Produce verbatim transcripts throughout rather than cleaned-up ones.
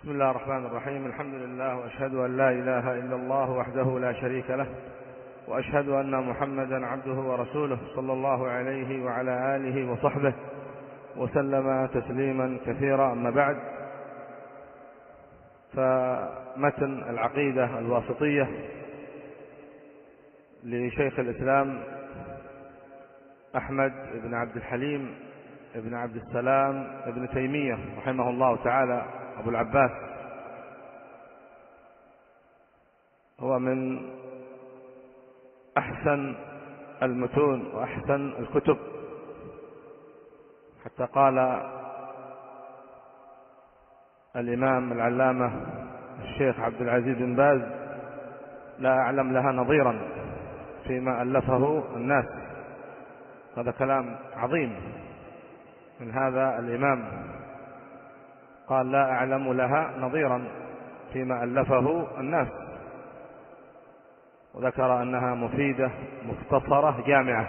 بسم الله الرحمن الرحيم. الحمد لله، وأشهد أن لا إله إلا الله وحده لا شريك له، وأشهد أن محمدا عبده ورسوله صلى الله عليه وعلى آله وصحبه وسلم تسليما كثيرا. أما بعد، فمتن العقيدة الواسطية لشيخ الإسلام أحمد بن عبد الحليم بن عبد السلام ابن تيمية رحمه الله تعالى أبو العباس، هو من أحسن المتون وأحسن الكتب، حتى قال الإمام العلامة الشيخ عبد العزيز بن باز: لا أعلم لها نظيرا فيما ألفه الناس. هذا كلام عظيم من هذا الإمام، قال: لا أعلم لها نظيرا فيما ألفه الناس، وذكر أنها مفيدة مختصرة جامعة،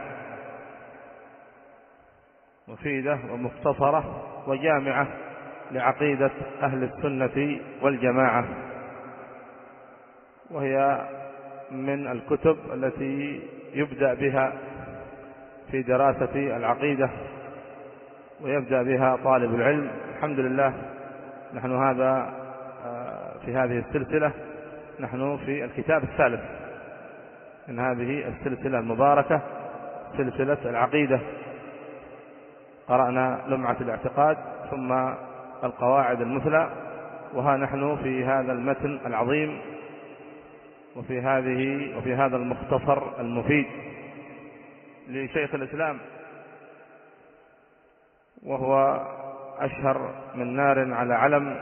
مفيدة ومختصرة وجامعة لعقيدة أهل السنة والجماعة، وهي من الكتب التي يبدأ بها في دراسة العقيدة ويبدأ بها طالب العلم. الحمد لله، نحن هذا في هذه السلسلة، نحن في الكتاب الثالث من هذه السلسلة المباركة، سلسلة العقيدة. قرأنا لمعة الاعتقاد ثم القواعد المثلى، وها نحن في هذا المتن العظيم وفي هذه وفي هذا المختصر المفيد لشيخ الإسلام، وهو أشهر من نار على علم،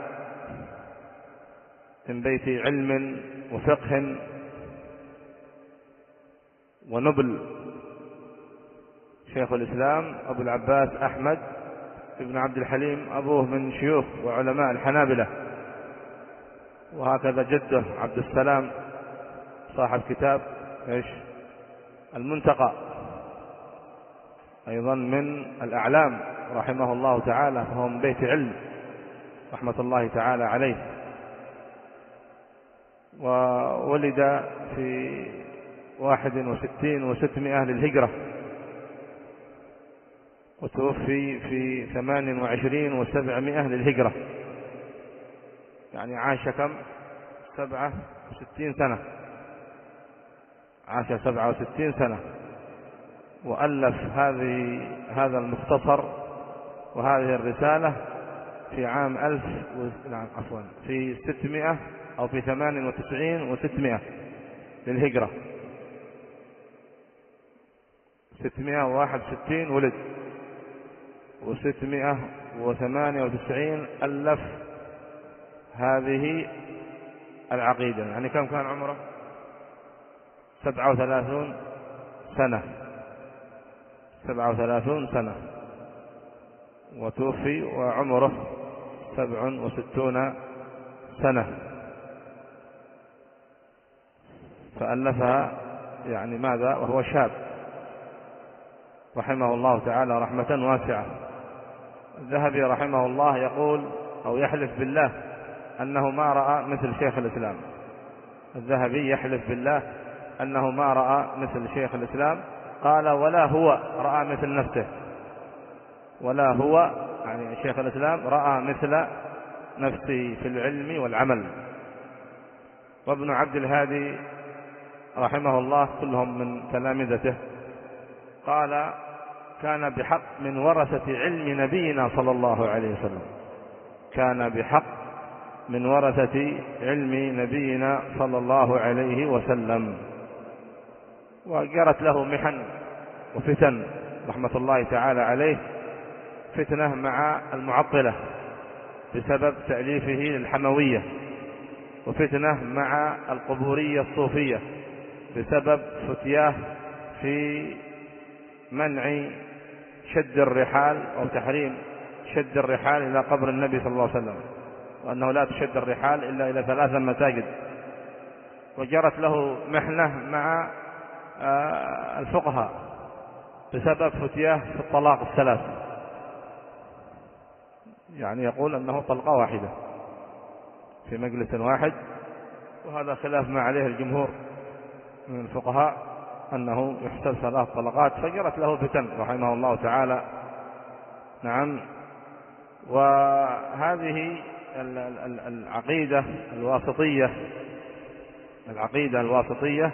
من بيت علم وفقه ونبل. شيخ الإسلام أبو العباس أحمد بن عبد الحليم، أبوه من شيوخ وعلماء الحنابلة، وهكذا جده عبد السلام صاحب كتاب إيش المنتقى، أيضا من الأعلام رحمه الله تعالى، فهو من بيت علم رحمة الله تعالى عليه. وولد في واحد وستين وستمائة للهجرة، وتوفي في ثمان وعشرين وسبعمائة للهجرة، يعني عاش كم؟ سبعة وستين سنة، عاش سبعة وستين سنة، وألف هذه هذا المختصر وهذه الرسالة في عام ألف و... عفوا في ستمائة أو في ثمان وتسعين وستمائة للهجرة، ستمائة وواحد وستين ولد، وستمائة وثمانية وتسعين ألف هذه العقيدة. يعني كم كان عمره؟ سبعة وثلاثون سنة، سبعة وثلاثون سنة، وتوفي وعمره سبع وستون سنة، فألفها يعني ماذا وهو شاب رحمه الله تعالى رحمة واسعة. الذهبي رحمه الله يقول أو يحلف بالله أنه ما رأى مثل شيخ الإسلام. الذهبي يحلف بالله أنه ما رأى مثل شيخ الإسلام، قال: ولا هو رأى مثل نفسه، ولا هو يعني شيخ الإسلام رأى مثل نفسه في العلم والعمل. وابن عبد الهادي رحمه الله كلهم من تلامذته، قال: كان بحق من ورثة علم نبينا صلى الله عليه وسلم، كان بحق من ورثة علم نبينا صلى الله عليه وسلم. وجرت له محن وفتن رحمة الله تعالى عليه، فتنة مع المعطلة بسبب تأليفه للحموية، وفتنة مع القبورية الصوفية بسبب فتياه في منع شد الرحال أو تحريم شد الرحال إلى قبر النبي صلى الله عليه وسلم، وأنه لا تشد الرحال إلا إلى ثلاثة مساجد. وجرت له محنة مع الفقهاء بسبب فتياه في الطلاق الثلاث، يعني يقول أنه طلقة واحدة، في مجلس واحد، وهذا خلاف ما عليه الجمهور من الفقهاء أنه يحسب ثلاث طلقات، فجرت له فتن رحمه الله تعالى. نعم. وهذه العقيدة الواسطية العقيدة الواسطية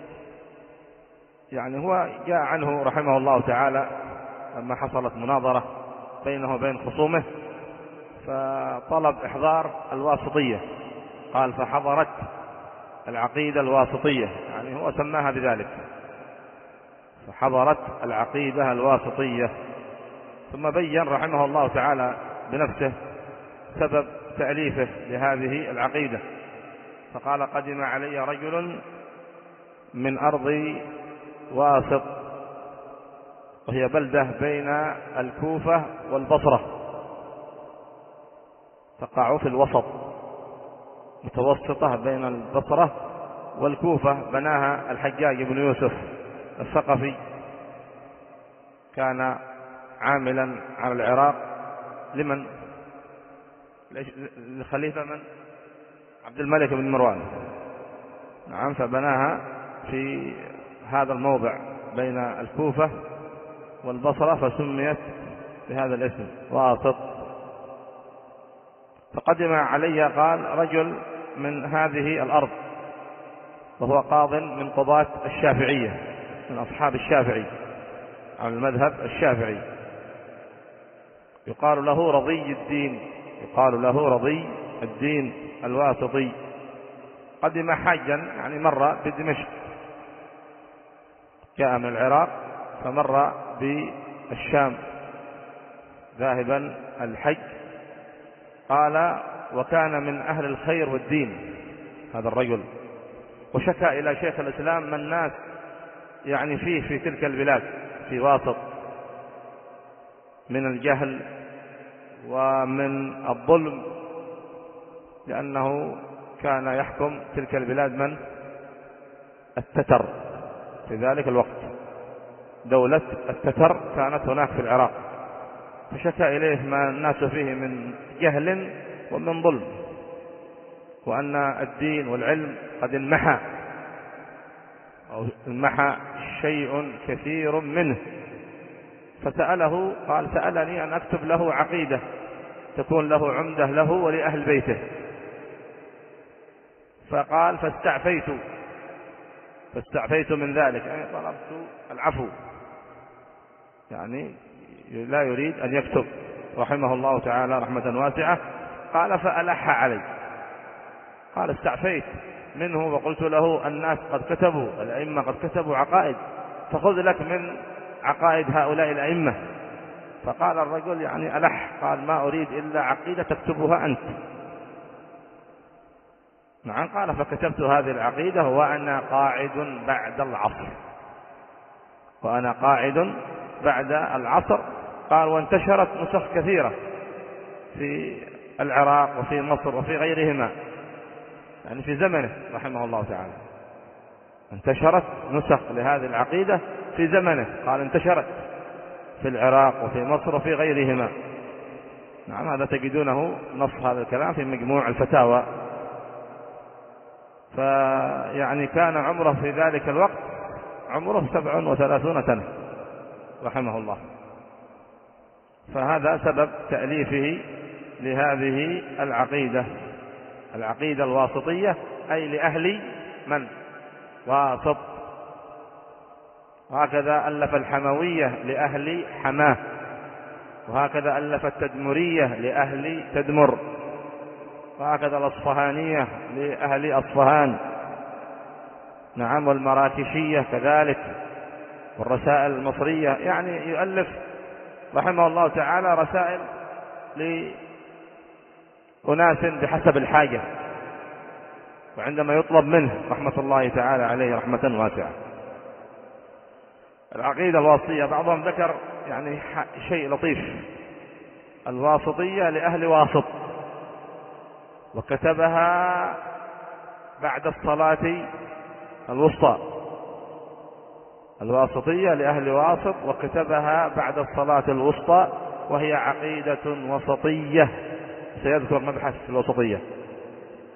يعني هو جاء عنه رحمه الله تعالى لما حصلت مناظرة بينه وبين خصومه، فطلب إحضار الواسطية، قال فحضرت العقيدة الواسطية، يعني هو سماها بذلك، فحضرت العقيدة الواسطية. ثم بين رحمه الله تعالى بنفسه سبب تأليفه لهذه العقيدة، فقال قدم علي رجل من أرض واسط، وهي بلدة بين الكوفة والبصرة، تقع في الوسط، متوسطة بين البصرة والكوفة، بناها الحجاج بن يوسف الثقفي، كان عاملا على العراق لمن؟ لخليفة من؟ عبد الملك بن مروان. نعم. فبناها في هذا الموضع بين الكوفة والبصرة، فسميت بهذا الاسم واسط. فقدم علي قال رجل من هذه الأرض، وهو قاض من قضاة الشافعية، من أصحاب الشافعي على المذهب الشافعي، يقال له رضي الدين يقال له رضي الدين الواسطي. قدم حاجا، يعني مر بدمشق، جاء من العراق فمر بالشام ذاهبا الحج. قال وكان من أهل الخير والدين هذا الرجل، وشكى إلى شيخ الإسلام ما الناس يعني فيه في تلك البلاد في واسط من الجهل ومن الظلم، لأنه كان يحكم تلك البلاد من؟ التتر في ذلك الوقت، دولة التتر كانت هناك في العراق، فشكى إليه ما الناس فيه من جهل ومن ظلم، وأن الدين والعلم قد انمحى أو انمحى شيء كثير منه. فسأله، قال سألني أن أكتب له عقيدة تكون له عمدة له ولأهل بيته، فقال فاستعفيت فاستعفيت من ذلك، يعني طلبت العفو، يعني لا يريد أن يكتب رحمه الله تعالى رحمة واسعة. قال فألح علي، قال استعفيت منه وقلت له الناس قد كتبوا، الأئمة قد كتبوا عقائد، فخذ لك من عقائد هؤلاء الأئمة. فقال الرجل يعني ألح، قال ما أريد إلا عقيدة تكتبها أنت. نعم. قال فكتبت هذه العقيدة وأنا قاعد بعد العصر وأنا قاعد بعد العصر قال وانتشرت نسخ كثيرة في العراق وفي مصر وفي غيرهما، يعني في زمنه رحمه الله تعالى انتشرت نسخ لهذه العقيدة في زمنه، قال انتشرت في العراق وفي مصر وفي غيرهما. نعم. هذا تجدونه نص هذا الكلام في مجموع الفتاوى. فيعني كان عمره في ذلك الوقت عمره سبع وثلاثون سنة رحمه الله. فهذا سبب تأليفه لهذه العقيدة العقيدة الواسطية، أي لأهل من؟ واسط. وهكذا ألف الحموية لأهل حماه، وهكذا ألف التدمرية لأهل تدمر، وهكذا الأصفهانية لأهل أصفهان. نعم. والمراكشية كذلك، والرسائل المصرية، يعني يؤلف رحمه الله تعالى رسائل لأناس بحسب الحاجة وعندما يطلب منه رحمة الله تعالى عليه رحمة واسعة. العقيدة الواسطية بعضهم ذكر يعني شيء لطيف، الواسطية لأهل واسط، وكتبها بعد الصلاة الوسطى، الواسطية لأهل واسط وكتبها بعد الصلاة الوسطى، وهي عقيدة وسطية. سيذكر مبحث الوسطية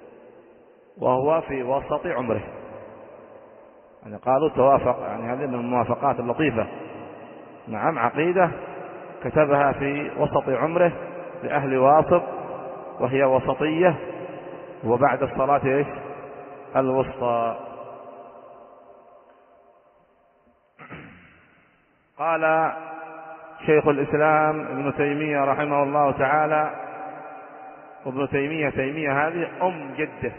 وهو في وسط عمره. يعني قالوا توافق، يعني هذه من الموافقات اللطيفة. نعم، عقيدة كتبها في وسط عمره لأهل واسط، وهي وسطية، وبعد الصلاة إيش؟ الوسطى. قال شيخ الإسلام ابن تيمية رحمه الله تعالى، وابن تيمية تيمية هذه أم جده،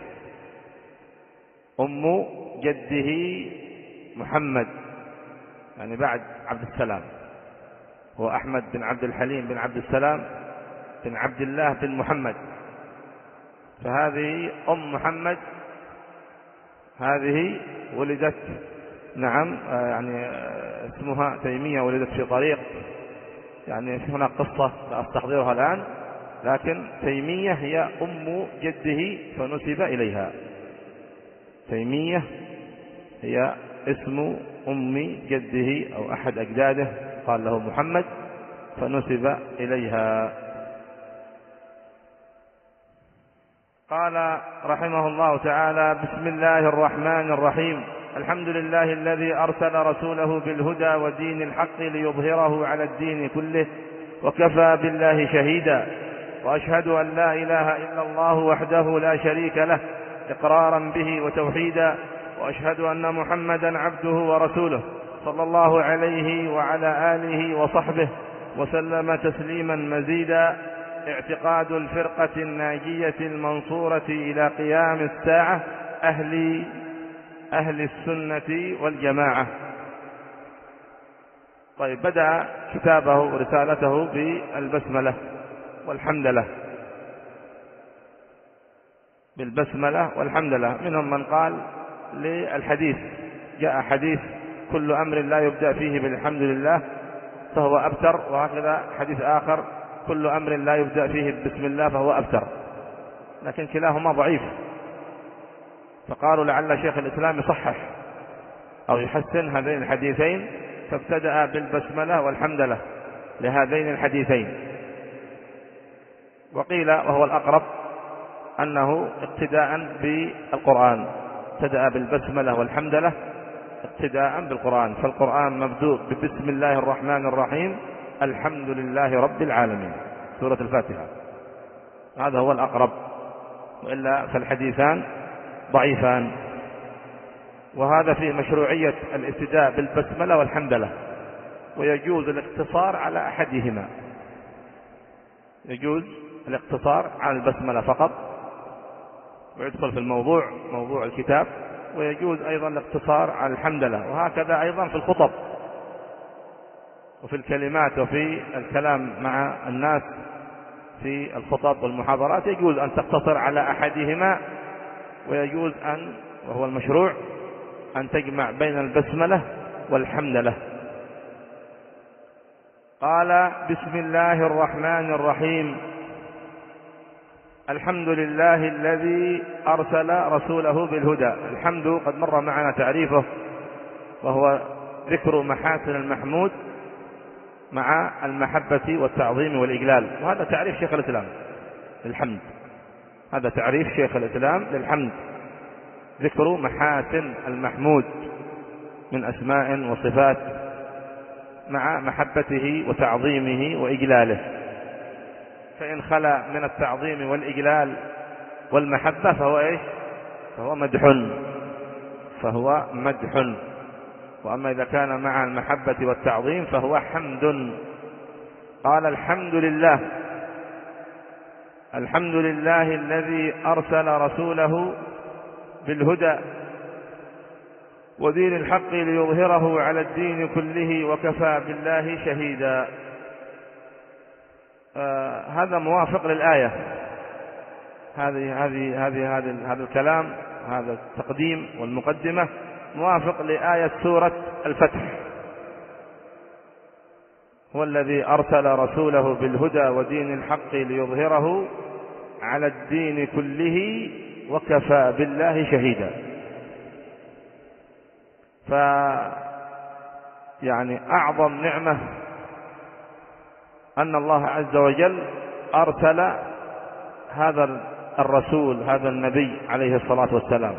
أم جده محمد، يعني بعد عبد السلام، هو أحمد بن عبد الحليم بن عبد السلام بن عبد الله بن محمد، فهذه أم محمد. هذه ولدت، نعم، يعني اسمها تيمية، ولدت في طريق، يعني في هناك قصة لا أستحضرها الآن، لكن تيمية هي أم جده فنسب إليها. تيمية هي اسم أم جده أو أحد أجداده، قال له محمد فنسب إليها. قال رحمه الله تعالى: بسم الله الرحمن الرحيم. الحمد لله الذي أرسل رسوله بالهدى ودين الحق ليظهره على الدين كله، وكفى بالله شهيدا. وأشهد أن لا إله إلا الله وحده لا شريك له إقرارا به وتوحيدا، وأشهد أن محمدا عبده ورسوله صلى الله عليه وعلى آله وصحبه وسلم تسليما مزيدا. اعتقاد الفرقة الناجية المنصورة إلى قيام الساعة أهل أهل السنة والجماعة. طيب، بدأ كتابه ورسالته بالبسملة والحمد لله، بالبسملة والحمد لله. منهم من قال للحديث، جاء حديث: كل أمر لا يبدأ فيه بالحمد لله فهو أبتر، وهكذا حديث آخر: كل أمر لا يبدأ فيه بسم الله فهو أبتر، لكن كلاهما ضعيف. فقالوا لعل شيخ الإسلام يصحح أو يحسن هذين الحديثين، فابتدأ بالبسملة والحمد لله لهذين الحديثين. وقيل وهو الأقرب أنه اقتداء بالقرآن، ابتدأ بالبسملة والحمد لله اقتداء بالقرآن، فالقرآن مبدوء ببسم الله الرحمن الرحيم الحمد لله رب العالمين، سورة الفاتحة. هذا هو الأقرب، وإلا فالحديثان ضعيفان. وهذا فيه مشروعية الابتداء بالبسملة والحمد لله، ويجوز الاقتصار على أحدهما، يجوز الاقتصار على البسملة فقط ويدخل في الموضوع موضوع الكتاب، ويجوز أيضا الاقتصار على الحمد لله. وهكذا أيضا في الخطب وفي الكلمات وفي الكلام مع الناس في الخطب والمحاضرات، يجوز أن تقتصر على أحدهما، ويجوز أن، وهو المشروع، أن تجمع بين البسملة والحمد لله. قال: بسم الله الرحمن الرحيم. الحمد لله الذي أرسل رسوله بالهدى. الحمد قد مر معنا تعريفه، وهو ذكر محاسن المحمود مع المحبة والتعظيم والإجلال، وهذا تعريف شيخ الإسلام للحمد. هذا تعريف شيخ الإسلام للحمد: ذكر محاسن المحمود من أسماء وصفات مع محبته وتعظيمه وإجلاله. فإن خلا من التعظيم والإجلال والمحبة فهو إيش؟ فهو مدح، فهو مدح. وأما إذا كان مع المحبة والتعظيم فهو حمد. قال: الحمد لله. الحمد لله الذي أرسل رسوله بالهدى ودين الحق ليظهره على الدين كله، وكفى بالله شهيدا. آه هذا موافق للآية. هذه هذه هذه هذا هذا الكلام، هذا التقديم والمقدمة موافق لآية سورة الفتح: هو الذي أرسل رسوله بالهدى ودين الحق ليظهره على الدين كله وكفى بالله شهيدا. ف يعني أعظم نعمة أن الله عز وجل أرسل هذا الرسول هذا النبي عليه الصلاة والسلام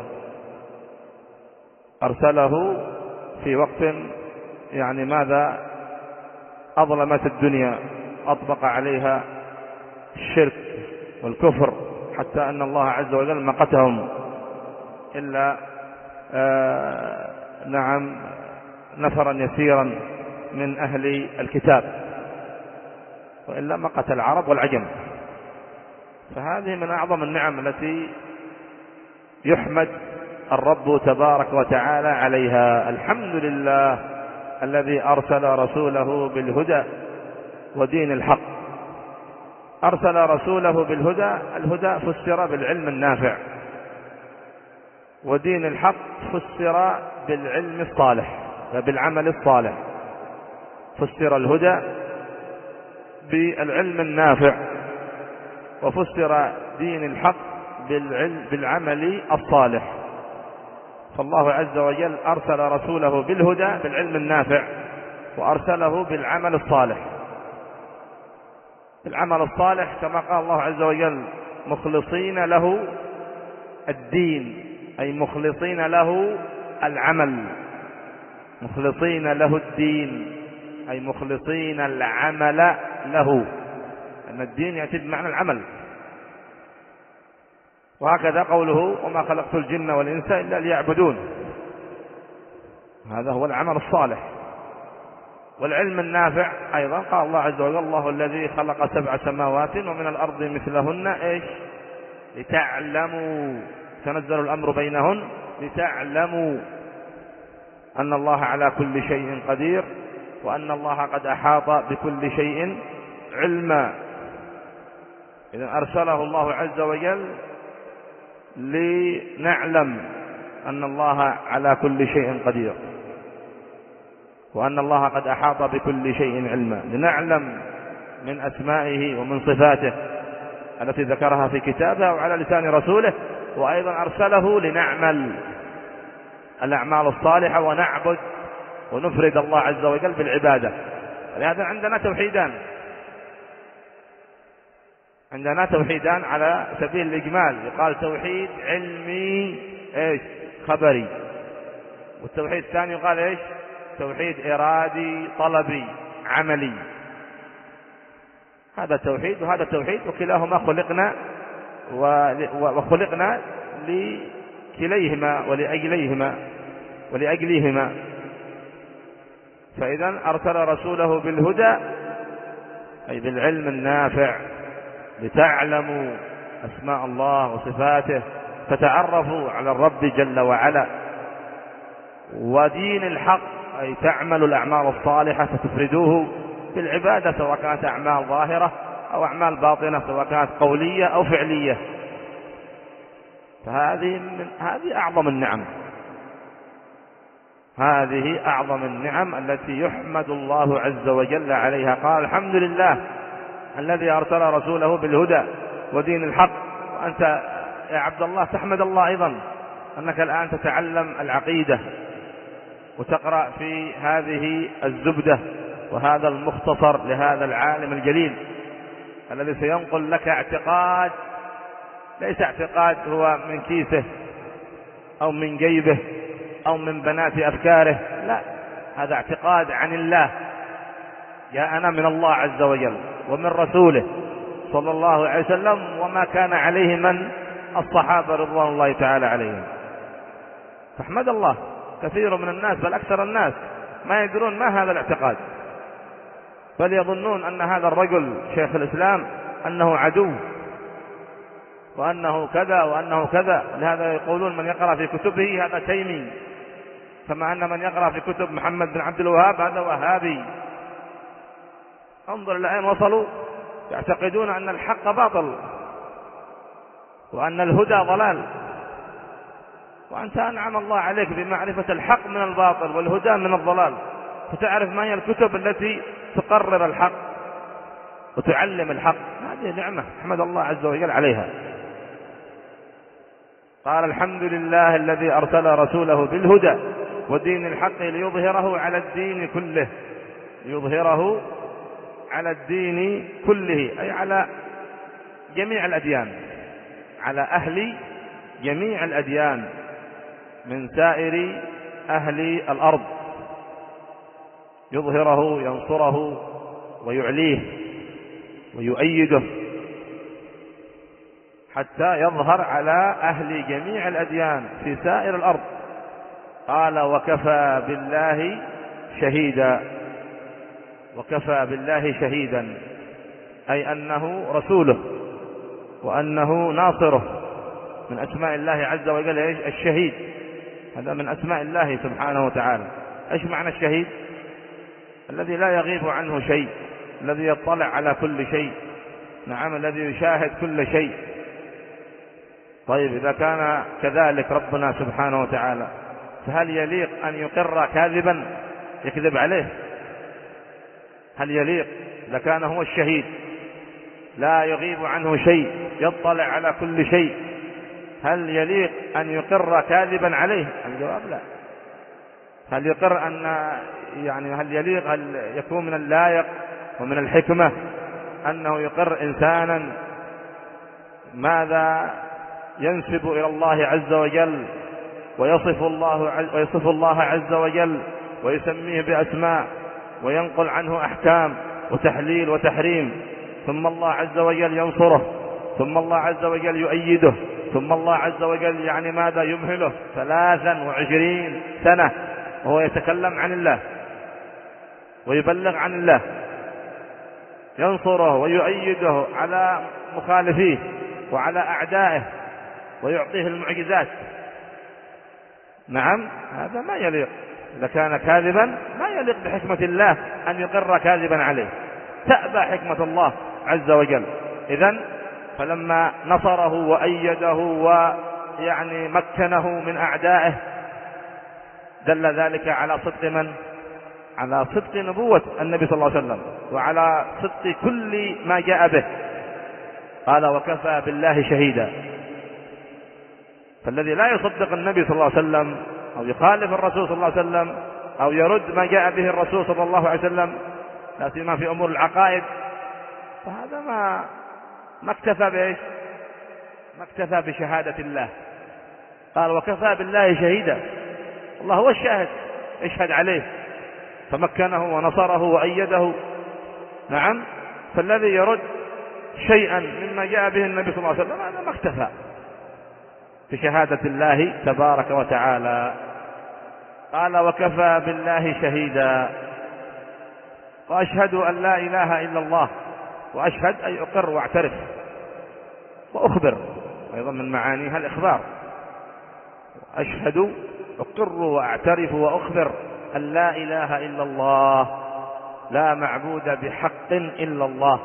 أرسله في وقت يعني ماذا أظلمت الدنيا، أطبق عليها الشرك والكفر، حتى أن الله عز وجل مقتهم إلا آه نعم نفرا يسيرا من أهل الكتاب، وإلا مقت العرب والعجم. فهذه من أعظم النعم التي يحمد الرب تبارك وتعالى عليها. الحمد لله الذي أرسل رسوله بالهدى ودين الحق. أرسل رسوله بالهدى، الهدى فسر بالعلم النافع، ودين الحق فسر بالعلم الصالح وبالعمل الصالح. فسر الهدى بالعلم النافع، وفسر دين الحق بالعلم بالعمل الصالح. فالله عز وجل أرسل رسوله بالهدى بالعلم النافع، وأرسله بالعمل الصالح. العمل الصالح كما قال الله عز وجل مخلصين له الدين، أي مخلصين له العمل. مخلصين له الدين أي مخلصين العمل له، أن الدين يأتي بمعنى العمل. وهكذا قوله وما خلقت الجن والإنس إلا ليعبدون، هذا هو العمل الصالح. والعلم النافع أيضا قال الله عز وجل الله الذي خلق سبع سماوات ومن الأرض مثلهن إيش لتعلموا، تنزل الأمر بينهن لتعلموا أن الله على كل شيء قدير، وأن الله قد أحاط بكل شيء علما. إذن أرسله الله عز وجل لنعلم أن الله على كل شيء قدير، وأن الله قد أحاط بكل شيء علما، لنعلم من أسمائه ومن صفاته التي ذكرها في كتابه وعلى لسان رسوله. وأيضا أرسله لنعمل الأعمال الصالحة ونعبد ونفرد الله عز وجل بالعبادة. لهذا عندنا توحيدان، عندنا توحيدان على سبيل الإجمال، يقال توحيد علمي إيش خبري، والتوحيد الثاني يقال إيش توحيد إرادي طلبي عملي. هذا توحيد وهذا توحيد، وكلاهما خلقنا وخلقنا لكليهما ولأجليهما ولأجليهما. فإذا أرسل رسوله بالهدى أي بالعلم النافع لتعلموا أسماء الله وصفاته، فتعرفوا على الرب جل وعلا. ودين الحق أي تعملوا الأعمال الصالحة فتفردوه بالعبادة، سواء كانت أعمال ظاهرة أو أعمال باطنة، سواء كانت قولية أو فعلية. فهذه من هذه أعظم النعم، هذه أعظم النعم التي يحمد الله عز وجل عليها. قال الحمد لله الذي أرسل رسوله بالهدى ودين الحق. وأنت يا عبد الله تحمد الله أيضا أنك الآن تتعلم العقيدة وتقرأ في هذه الزبدة وهذا المختصر لهذا العالم الجليل الذي سينقل لك اعتقاد ليس اعتقاد هو من كيسه أو من جيبه أو من بنات أفكاره، لا، هذا اعتقاد عن الله جاءنا من الله عز وجل ومن رسوله صلى الله عليه وسلم، وما كان عليه من الصحابة رضوان الله تعالى عليهم. فاحمد الله. كثير من الناس بل أكثر الناس ما يدرون ما هذا الاعتقاد، بل يظنون أن هذا الرجل شيخ الإسلام أنه عدو وأنه كذا وأنه كذا. لهذا يقولون من يقرأ في كتبه هذا تيمي، كما أن من يقرأ في كتب محمد بن عبد الوهاب هذا وهابي. انظر إلى أين وصلوا، يعتقدون أن الحق باطل وأن الهدى ضلال، وأنت أنعم الله عليك بمعرفة الحق من الباطل والهدى من الضلال، فتعرف ما هي الكتب التي تقرر الحق وتعلم الحق. هذه نعمة احمد الله عز وجل عليها. قال الحمد لله الذي أرسل رسوله بالهدى ودين الحق ليظهره على الدين كله، ليظهره على الدين كله أي على جميع الأديان، على أهل جميع الأديان من سائر أهل الأرض، يظهره ينصره ويعليه ويؤيده حتى يظهر على أهل جميع الأديان في سائر الأرض. قال وكفى بالله شهيدا. وكفى بالله شهيدا أي أنه رسوله وأنه ناصره. من أسماء الله عز وجل إيش؟ الشهيد. هذا من أسماء الله سبحانه وتعالى. إيش معنى الشهيد؟ الذي لا يغيب عنه شيء، الذي يطلع على كل شيء، نعم، الذي يشاهد كل شيء. طيب إذا كان كذلك ربنا سبحانه وتعالى، فهل يليق أن يقر كاذبا يكذب عليه؟ هل يليق إذا كان هو الشهيد لا يغيب عنه شيء، يطلع على كل شيء، هل يليق أن يقر كاذبا عليه؟ الجواب لا. هل يقر أن يعني هل يليق، هل يكون من اللائق ومن الحكمة أنه يقر إنسانا ماذا ينسب إلى الله عز وجل ويصف الله عز ويصف الله عز وجل ويسميه بأسماء وينقل عنه أحكام وتحليل وتحريم، ثم الله عز وجل ينصره، ثم الله عز وجل يؤيده، ثم الله عز وجل يعني ماذا يمهله ثلاثا وعشرين سنة وهو يتكلم عن الله ويبلغ عن الله، ينصره ويؤيده على مخالفيه وعلى أعدائه ويعطيه المعجزات. نعم، هذا ما يليق. إذا كان كاذبا ما يليق بحكمة الله أن يقر كاذبا عليه، تأبى حكمة الله عز وجل. إذن فلما نصره وأيده ويعني مكنه من أعدائه دل ذلك على صدق من؟ على صدق نبوة النبي صلى الله عليه وسلم وعلى صدق كل ما جاء به. قال وكفى بالله شهيدا. فالذي لا يصدق النبي صلى الله عليه وسلم أو يخالف الرسول صلى الله عليه وسلم أو يرد ما جاء به الرسول صلى الله عليه وسلم لا سيما في أمور العقائد، فهذا ما ما اكتفى بإيش؟ ما اكتفى بشهادة الله. قال وكفى بالله شهيدا، الله هو الشاهد، اشهد عليه فمكنه ونصره وأيده. نعم، فالذي يرد شيئا مما جاء به النبي صلى الله عليه وسلم هذا ما اكتفى بشهادة الله تبارك وتعالى. قال وكفى بالله شهيدا وأشهد أن لا إله إلا الله. وأشهد أي أقر واعترف وأخبر، أيضا من معانيها الإخبار. أشهد أقر وأعترف وأخبر أن لا إله إلا الله، لا معبود بحق إلا الله،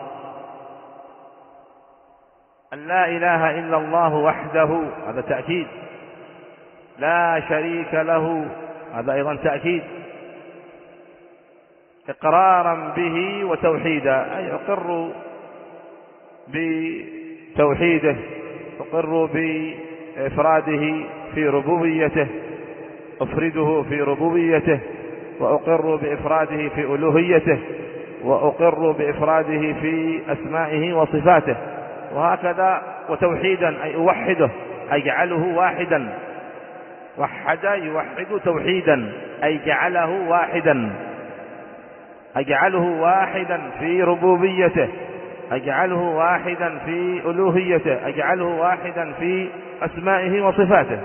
أن لا إله إلا الله وحده، هذا تأكيد، لا شريك له، هذا أيضا تأكيد، إقرارا به وتوحيدا، أي أقر بتوحيده، أقر بإفراده في ربوبيته، أفرده في ربوبيته، وأقر بإفراده في ألوهيته، وأقر بإفراده في أسمائه وصفاته، وهكذا. وتوحيدا أي أوحده، أجعله واحدا، وحد يوحد توحيدا أي جعله واحدا، أجعله واحدا في ربوبيته، أجعله واحدا في ألوهيته، أجعله واحدا في أسمائه وصفاته.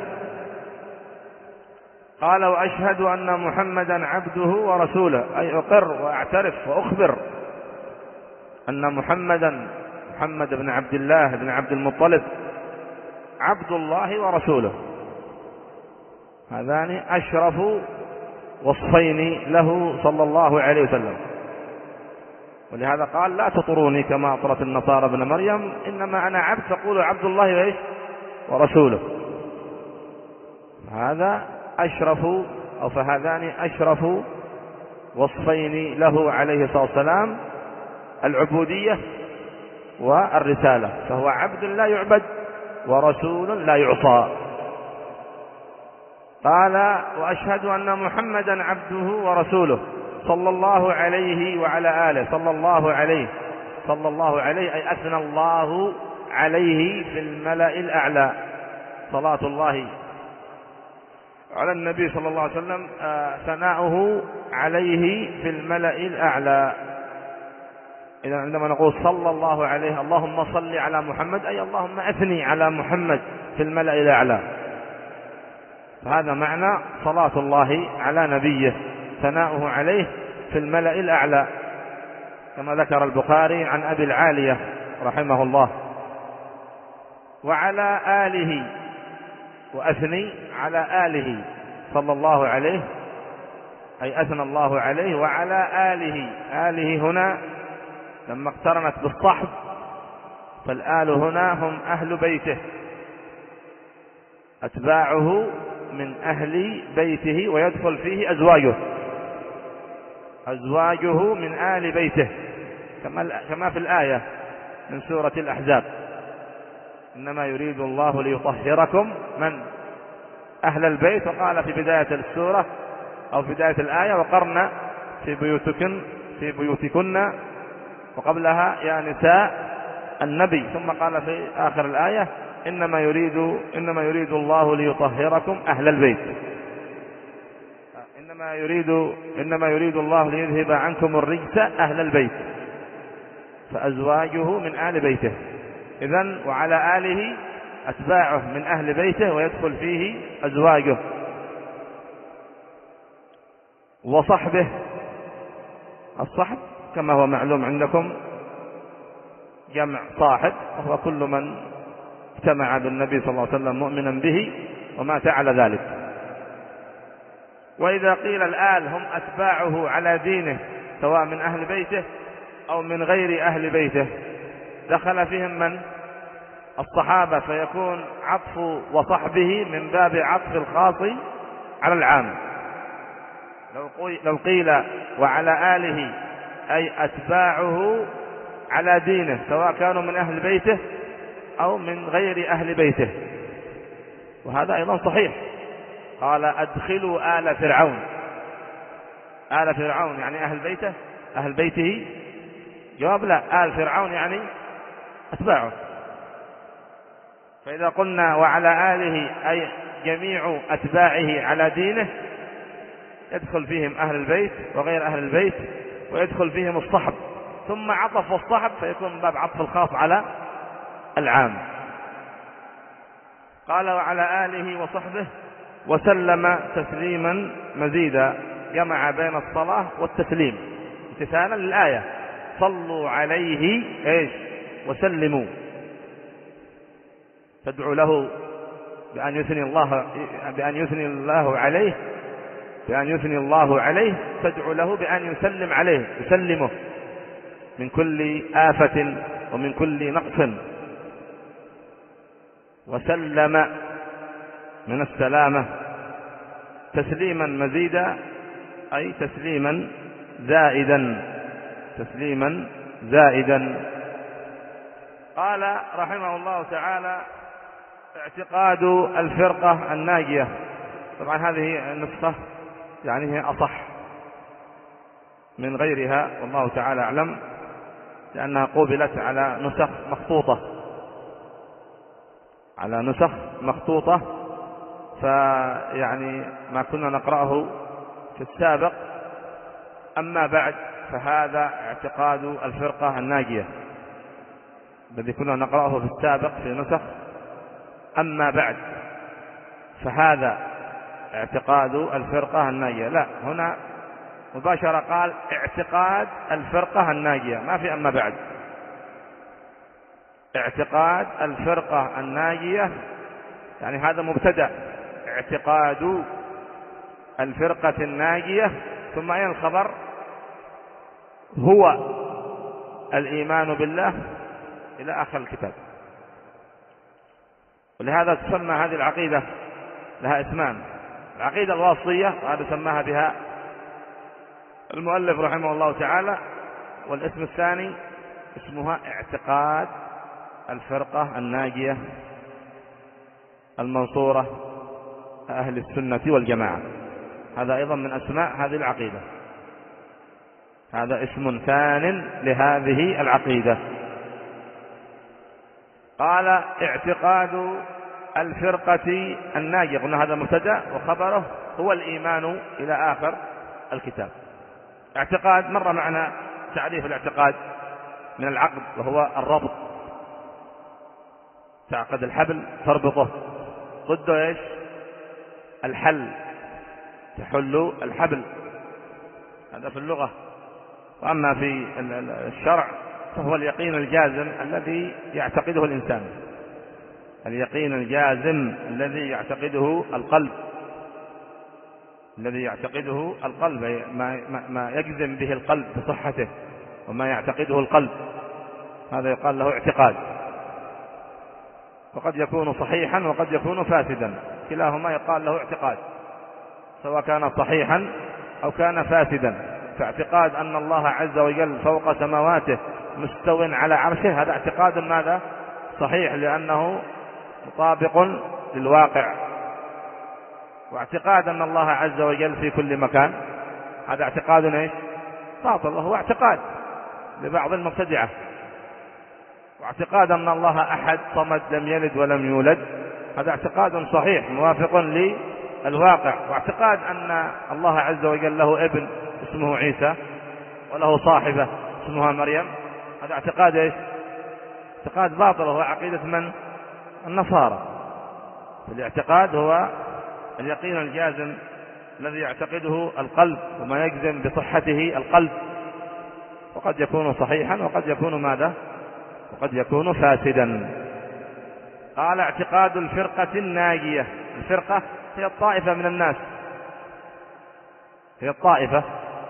قال وأشهد أن محمدا عبده ورسوله، أي أقر وأعترف وأخبر أن محمدا محمد بن عبد الله بن عبد المطلب عبد الله ورسوله. هذان أشرف وصفين له صلى الله عليه وسلم، ولهذا قال لا تطروني كما أطرت النصارى ابن مريم، إنما أنا عبد فقولوا عبد الله وإيش ورسوله. هذا أشرف أو فهذان أشرف وصفين له عليه الصلاة والسلام، العبودية والرسالة، فهو عبد لا يعبد ورسول لا يعصى. قال وأشهد أن محمدا عبده ورسوله صلى الله عليه وعلى آله، صلى الله عليه صلى الله عليه أي أثنى الله عليه في الملأ الأعلى. صلاة الله على النبي صلى الله عليه وسلم ثناؤه عليه في الملأ الأعلى. إذا عندما نقول صلى الله عليه اللهم صل على محمد أي اللهم أثني على محمد في الملأ الأعلى، فهذا معنى صلاة الله على نبيه، ثناؤه عليه في الملأ الأعلى، كما ذكر البخاري عن أبي العالية رحمه الله. وعلى آله، وأثني على آله صلى الله عليه أي أثنى الله عليه وعلى آله. آله هنا لما اقترنت بالصحب فالآل هنا هم أهل بيته، أتباعه من أهل بيته، ويدخل فيه أزواجه أزواجه من آل بيته، كما في الآية من سورة الأحزاب: إنما يريد الله ليطهركم من أهل البيت. وقال في بداية السورة أو في بداية الآية: وقرن في بيوتكن في بيوتكن، وقبلها يا نساء النبي، ثم قال في آخر الآية: إنما يريد إنما يريد الله ليطهركم أهل البيت. إنما يريد إنما يريد الله ليذهب عنكم الرجس أهل البيت، فأزواجه من آل بيته. إذن وعلى آله أتباعه من أهل بيته، ويدخل فيه أزواجه. وصحبه، الصحب كما هو معلوم عندكم جمع صاحب، وهو كل من اجتمع بالنبي صلى الله عليه وسلم مؤمنا به ومات على ذلك. وإذا قيل الآل هم أتباعه على دينه سواء من أهل بيته أو من غير أهل بيته، دخل فيهم من الصحابة، فيكون عطف وصحبه من باب عطف الخاص على العام. لو قيل وعلى آله أي أتباعه على دينه سواء كانوا من أهل بيته أو من غير أهل بيته، وهذا أيضا صحيح. قال: أدخلوا آل فرعون. آل فرعون يعني أهل بيته أهل بيته؟ جواب: لا، آل فرعون يعني أتباعه. فإذا قلنا وعلى آله أي جميع أتباعه على دينه، يدخل فيهم أهل البيت وغير أهل البيت، ويدخل فيهم الصحب، ثم عطف الصحب فيكون من باب عطف الخاص على العام. قال: وعلى آله وصحبه وسلم تسليما مزيدا، جمع بين الصلاة والتسليم امتثالا للآية: صلوا عليه ايش وسلموا، تدعو له بأن يثني الله بأن يثني الله عليه بأن يثني الله عليه تدعو له بأن يسلم عليه، يسلمه من كل آفة ومن كل نقص. وسلم من السلامة، تسليما مزيدا أي تسليما زائدا تسليما زائدا. قال رحمه الله تعالى: اعتقاد الفرقة الناجية. طبعا هذه النسخة يعني هي أصح من غيرها والله تعالى أعلم، لأنها قبلت على نسخ مخطوطة على نسخ مخطوطة فيعني ما كنا نقرأه في السابق. أما بعد فهذا اعتقاد الفرقة الناجية الذي كنا نقرأه في السابق في نسخ. أما بعد فهذا اعتقاد الفرقة الناجية، لا، هنا مباشرة قال اعتقاد الفرقة الناجية، ما في أما بعد. اعتقاد الفرقة الناجية يعني هذا مبتدأ، اعتقاد الفرقة الناجية، ثم أين الخبر؟ هو الإيمان بالله إلى آخر الكتاب. ولهذا تسمى هذه العقيدة لها اسمان: العقيدة الواصية، وهذا سماها بها المؤلف رحمه الله تعالى، والاسم الثاني اسمها اعتقاد الفرقة الناجية المنصورة أهل السنة والجماعة. هذا أيضا من أسماء هذه العقيدة، هذا اسم ثان لهذه العقيدة. قال اعتقاد الفرقة الناجية، قلنا هذا مبتدأ وخبره هو الإيمان إلى آخر الكتاب. اعتقاد مر معنا تعريف الاعتقاد من العقد، وهو الربط، تعقد الحبل تربطه، ضده ايش؟ الحل، تحل الحبل، هذا في اللغة. وأما في الشرع فهو اليقين الجازم الذي يعتقده الإنسان، اليقين الجازم الذي يعتقده القلب، الذي يعتقده القلب، ما, ما يجزم به القلب بصحته وما يعتقده القلب، هذا يقال له اعتقاد. وقد يكون صحيحا وقد يكون فاسدا، كلاهما يقال له اعتقاد، سواء كان صحيحا أو كان فاسدا. فاعتقاد أن الله عز وجل فوق سماواته مستو على عرشه، هذا اعتقاد ماذا؟ صحيح، لأنه مطابق للواقع. واعتقاد أن الله عز وجل في كل مكان، هذا اعتقاد ايش؟ باطل، وهو اعتقاد لبعض المبتدعة. واعتقاد أن الله أحد صمد لم يلد ولم يولد، هذا اعتقاد صحيح موافق للواقع. واعتقاد أن الله عز وجل له ابن اسمه عيسى وله صاحبة اسمها مريم، هذا اعتقاد ايش؟ اعتقاد باطل، وهو عقيدة من؟ النصارى. الاعتقاد هو اليقين الجازم الذي يعتقده القلب وما يجزم بصحته القلب، وقد يكون صحيحا وقد يكون ماذا؟ وقد يكون فاسدا. قال اعتقاد الفرقة الناجية. الفرقة هي الطائفة من الناس، هي الطائفة،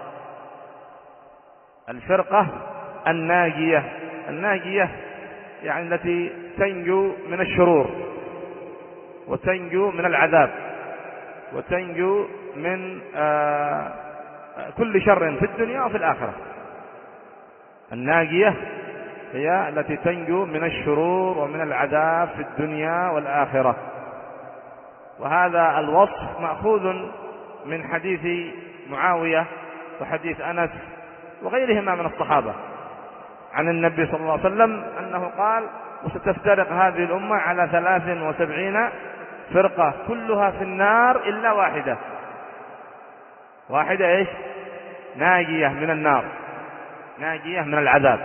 الفرقة الناجية. الناجية يعني التي تنجو من الشرور وتنجو من العذاب وتنجو من آه كل شر في الدنيا وفي الآخرة. الناجية هي التي تنجو من الشرور ومن العذاب في الدنيا والآخرة. وهذا الوصف مأخوذ من حديث معاوية وحديث أنس وغيرهما من الصحابة عن النبي صلى الله عليه وسلم أنه قال: وستفترق هذه الأمة على ثلاث وسبعين فرقة كلها في النار إلا واحدة. واحدة إيش؟ ناجية من النار، ناجية من العذاب.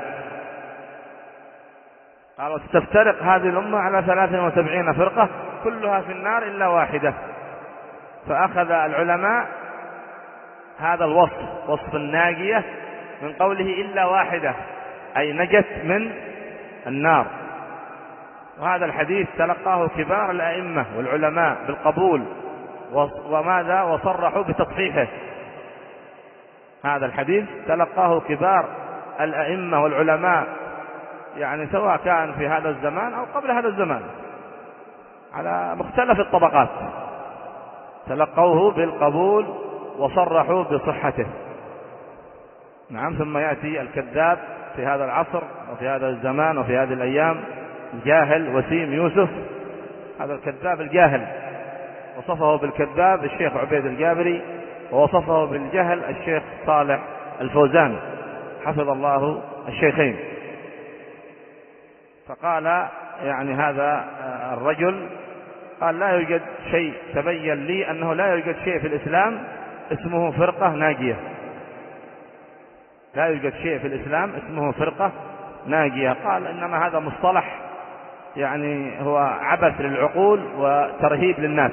قال: وستفترق هذه الأمة على ثلاث وسبعين فرقة كلها في النار إلا واحدة. فأخذ العلماء هذا الوصف، وصف الناجية، من قوله إلا واحدة، أي نجت من النار. وهذا الحديث تلقاه كبار الأئمة والعلماء بالقبول، وماذا؟ وصرحوا بتصحيحه. هذا الحديث تلقاه كبار الأئمة والعلماء، يعني سواء كان في هذا الزمان أو قبل هذا الزمان، على مختلف الطبقات، تلقوه بالقبول وصرحوا بصحته. نعم. ثم يأتي الكذاب في هذا العصر وفي هذا الزمان وفي هذه الأيام، الجاهل وسيم يوسف، هذا الكذاب الجاهل، وصفه بالكذاب الشيخ عبيد الجابري، ووصفه بالجهل الشيخ صالح الفوزان حفظ الله الشيخين. فقال يعني هذا الرجل قال: لا يوجد شيء، تبين لي أنه لا يوجد شيء في الإسلام اسمه فرقة ناجية، لا يوجد شيء في الإسلام اسمه فرقة ناجية. قال: إنما هذا مصطلح يعني هو عبث للعقول وترهيب للناس.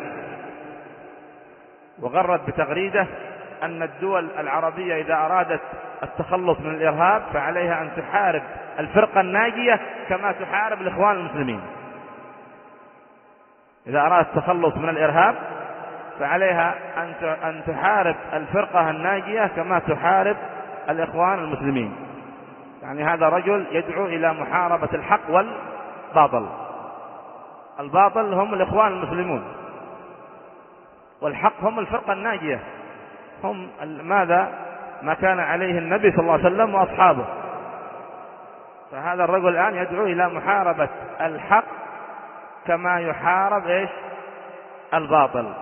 وغرد بتغريده أن الدول العربية إذا أرادت التخلص من الإرهاب فعليها أن تحارب الفرقة الناجية كما تحارب الإخوان المسلمين. إذا أرادت التخلص من الإرهاب فعليها أن تحارب الفرقة الناجية كما تحارب الإخوان المسلمين. يعني هذا رجل يدعو إلى محاربة الحق والباطل. الباطل هم الإخوان المسلمون، والحق هم الفرقة الناجية، هم ماذا؟ ما كان عليه النبي صلى الله عليه وسلم وأصحابه. فهذا الرجل الآن يدعو إلى محاربة الحق كما يحارب إيش؟ الباطل.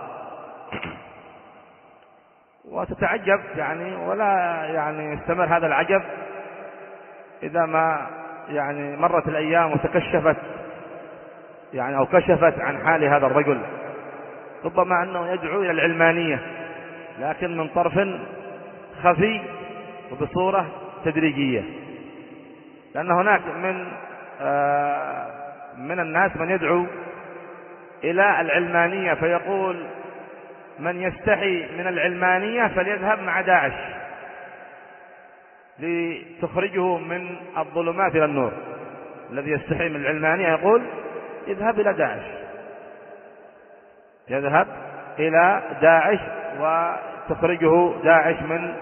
وتتعجب يعني، ولا يعني يستمر هذا العجب إذا ما يعني مرت الأيام وتكشفت يعني أو كشفت عن حال هذا الرجل، ربما أنه يدعو إلى العلمانية لكن من طرف خفي وبصورة تدريجية، لأن هناك من من الناس من يدعو إلى العلمانية فيقول من يستحي من العلمانية فليذهب مع داعش لتخرجه من الظلمات إلى النور. الذي يستحي من العلمانية يقول يذهب إلى داعش، يذهب إلى داعش وتخرجه داعش من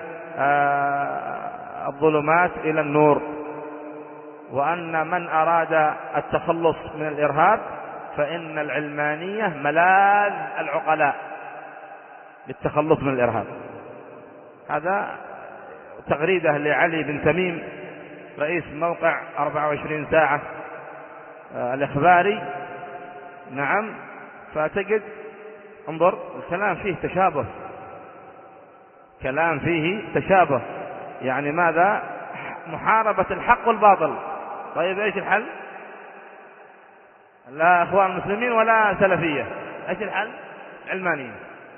الظلمات إلى النور، وأن من أراد التخلص من الإرهاب فإن العلمانية ملاذ العقلاء للتخلص من الإرهاب. هذا تغريدة لعلي بن تميم رئيس موقع أربعة وعشرين ساعة الإخباري. نعم، فتجد انظر الكلام فيه تشابه، كلام فيه تشابه، يعني ماذا؟ محاربة الحق والباطل. طيب ايش الحل؟ لا اخوان مسلمين ولا سلفية، ايش الحل؟ علمانية.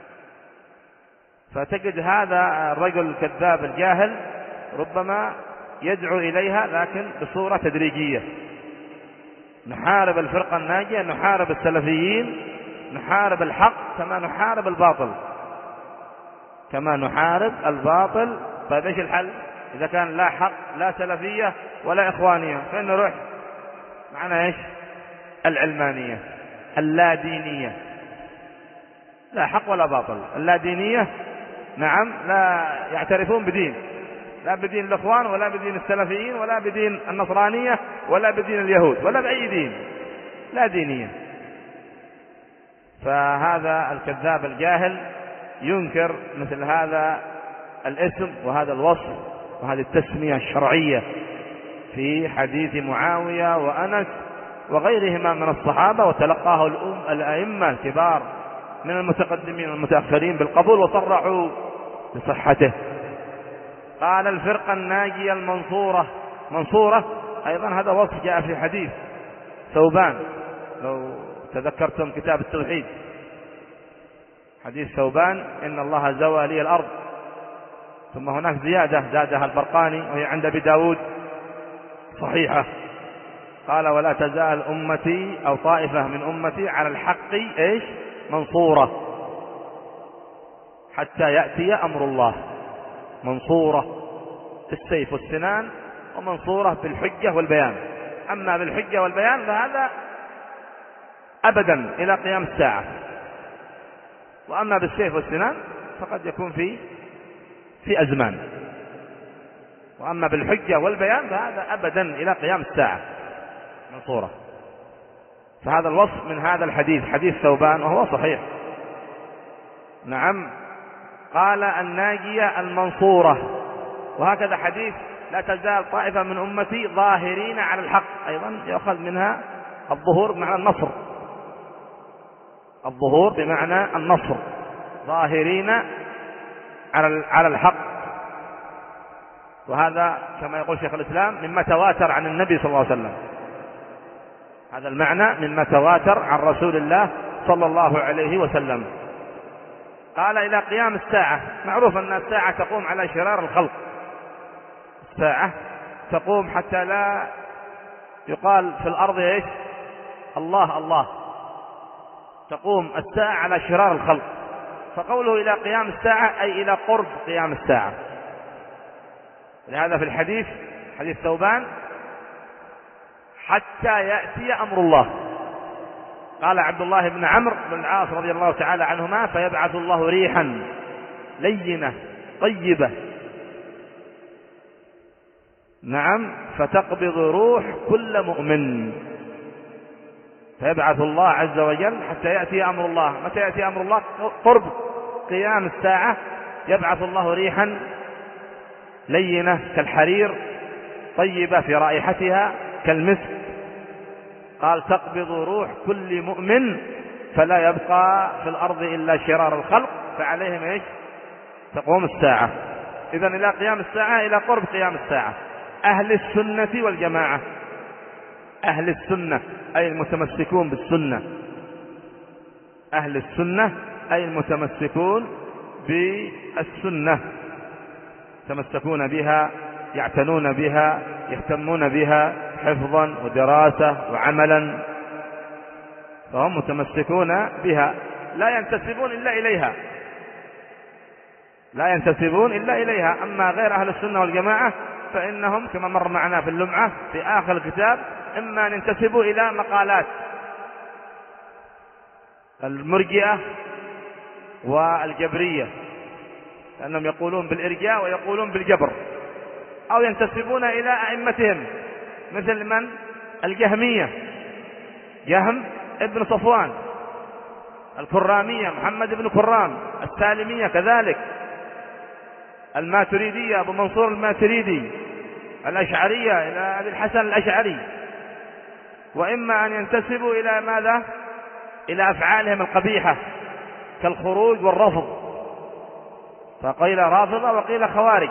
فتجد هذا الرجل الكذاب الجاهل ربما يدعو إليها لكن بصورة تدريجية. نحارب الفرقة الناجية، نحارب السلفيين، نحارب الحق كما نحارب الباطل، كما نحارب الباطل. طيب ايش الحل؟ إذا كان لا حق لا سلفية ولا إخوانية فإن نروح معنا ايش؟ العلمانية اللادينية، لا حق ولا باطل. اللادينية نعم لا يعترفون بدين، لا بدين الإخوان ولا بدين السلفيين ولا بدين النصرانية ولا بدين اليهود ولا بأي دين، لا دينية. فهذا الكذاب الجاهل ينكر مثل هذا الاسم وهذا الوصف وهذه التسمية الشرعية في حديث معاوية وأنس وغيرهما من الصحابة، وتلقاه الأم الأئمة الكبار من المتقدمين والمتأخرين بالقبول وصرحوا بصحته. قال الفرقة الناجية المنصورة، منصورة أيضا هذا وصف جاء في حديث ثوبان، لو تذكرتم كتاب التوحيد، حديث ثوبان إن الله زوى لي الأرض. ثم هناك زيادة زادها البرقاني وهي عند أبي داود صحيحة، قال ولا تزال أمتي أو طائفة من أمتي على الحق إيش؟ منصورة حتى يأتي أمر الله. منصورة بالسيف والسنان، ومنصورة بالحجة والبيان. أما بالحجة والبيان فهذا أبدا إلى قيام الساعة، وأما بالسيف والسنان فقد يكون في في أزمان، وأما بالحجة والبيان فهذا أبدا إلى قيام الساعة منصورة. فهذا الوصف من هذا الحديث، حديث ثوبان، وهو صحيح. نعم، قال الناجية المنصورة. وهكذا حديث لا تزال طائفة من أمتي ظاهرين على الحق، أيضا يأخذ منها الظهور بمعنى النصر، الظهور بمعنى النصر، ظاهرين على على الحق. وهذا كما يقول شيخ الإسلام مما تواتر عن النبي صلى الله عليه وسلم، هذا المعنى مما تواتر عن رسول الله صلى الله عليه وسلم. قال إلى قيام الساعة. معروف أن الساعة تقوم على شرار الخلق، الساعة تقوم حتى لا يقال في الأرض إيش؟ الله الله. تقوم الساعة على شرار الخلق، فقوله إلى قيام الساعة أي إلى قرب قيام الساعة. لهذا في الحديث حديث ثوبان حتى يأتي أمر الله. قال عبد الله بن عمرو بن العاص رضي الله تعالى عنهما فيبعث الله ريحا لينة طيبة، نعم، فتقبض روح كل مؤمن. فيبعث الله عز وجل حتى يأتي أمر الله. متى يأتي أمر الله؟ قرب قيام الساعة يبعث الله ريحا لينة كالحرير طيبة في رائحتها كالمسك. قال تقبض روح كل مؤمن فلا يبقى في الأرض إلا شرار الخلق، فعليهم إيش؟ تقوم الساعة. إذن إلى قيام الساعة، إلى قرب قيام الساعة. أهل السنة والجماعة أهل السنة أي المتمسكون بالسنة، أهل السنة أي المتمسكون بالسنة، يتمسكون بها، يعتنون بها، يهتمون بها حفظا ودراسة وعملا، فهم متمسكون بها، لا ينتسبون إلا إليها، لا ينتسبون إلا إليها. أما غير أهل السنة والجماعة فإنهم كما مر معنا في اللمعة في آخر الكتاب إما أن ينتسبوا إلى مقالات المرجئة والجبرية، لأنهم يقولون بالإرجاء ويقولون بالجبر، أو ينتسبون إلى أئمتهم مثل من؟ الجهمية، جهم ابن صفوان، الكرامية محمد بن كرام، السالمية كذلك، الماتريدية أبو منصور الماتريدي، الأشعرية إلى أبي الحسن الأشعري. وإما أن ينتسبوا إلى ماذا؟ إلى أفعالهم القبيحة كالخروج والرفض، فقيل رافضة وقيل خوارج.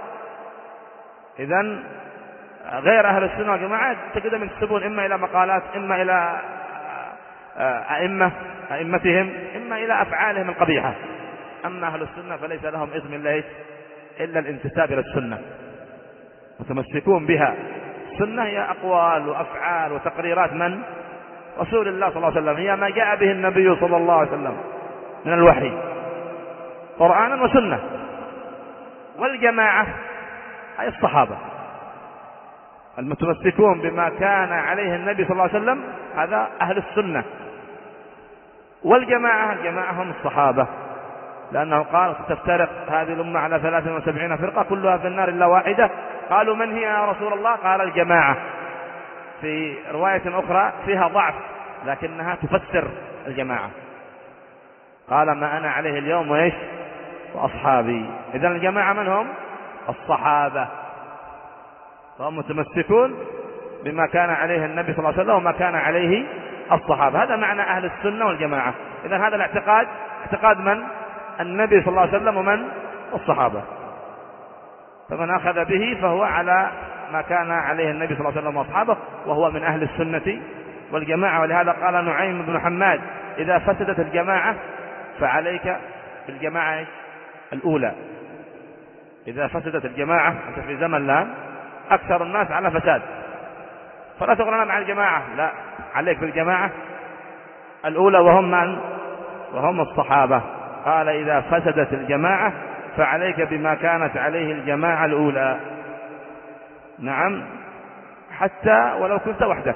إذن غير أهل السنة والجماعة تجدهم ينتسبون إما إلى مقالات، إما إلى أئمة أئمتهم، إما إلى أفعالهم القبيحة. أما أهل السنة فليس لهم اسم إلا إلا الانتساب إلى السنة، متمسكون بها. السنة هي أقوال وأفعال وتقريرات من؟ رسول الله صلى الله عليه وسلم، هي ما جاء به النبي صلى الله عليه وسلم من الوحي قرآنا وسنة. والجماعة أي الصحابة المتمسكون بما كان عليه النبي صلى الله عليه وسلم، هذا أهل السنة. والجماعة الجماعة هم الصحابة، لأنه قال تفترق هذه الأمة على ثلاث وسبعين فرقة كلها في النار إلا واحدة، قالوا من هي يا رسول الله؟ قال الجماعة. في رواية أخرى فيها ضعف لكنها تفسر الجماعة، قال ما أنا عليه اليوم وإيش وأصحابي. إذن الجماعة من هم؟ الصحابة، فهم متمسكون بما كان عليه النبي صلى الله عليه وسلم وما كان عليه الصحابة. هذا معنى أهل السنة والجماعة. إذن هذا الاعتقاد اعتقاد من؟ النبي صلى الله عليه وسلم ومن؟ الصحابة. فمن أخذ به فهو على ما كان عليه النبي صلى الله عليه وسلم وأصحابه، وهو من أهل السنة والجماعة. ولهذا قال نعيم بن حماد إذا فسدت الجماعة فعليك بالجماعة الأولى. إذا فسدت الجماعة، أنت في زمن الآن أكثر الناس على فساد، فلا تغرنا مع الجماعة، لا، عليك بالجماعة الأولى وهم من؟ وهم الصحابة. قال إذا فسدت الجماعة فعليك بما كانت عليه الجماعة الأولى. نعم، حتى ولو كنت وحدك،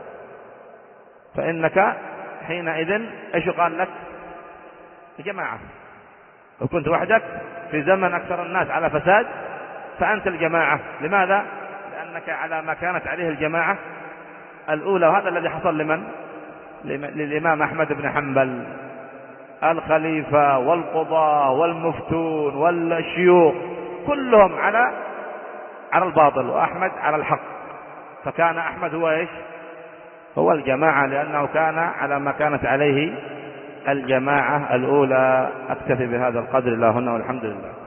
فإنك حينئذ إيش قال لك؟ الجماعة. لو كنت وحدك في زمن أكثر الناس على فساد فأنت الجماعة. لماذا؟ لأنك على ما كانت عليه الجماعة الأولى. وهذا الذي حصل لمن؟ للإمام أحمد بن حنبل، الخليفة والقضاة والمفتون والشيوخ كلهم على على الباطل، وأحمد على الحق. فكان أحمد هو إيش؟ هو الجماعة، لأنه كان على ما كانت عليه الجماعة الأولى. أكتفي بهذا القدر، اللهم والحمد لله.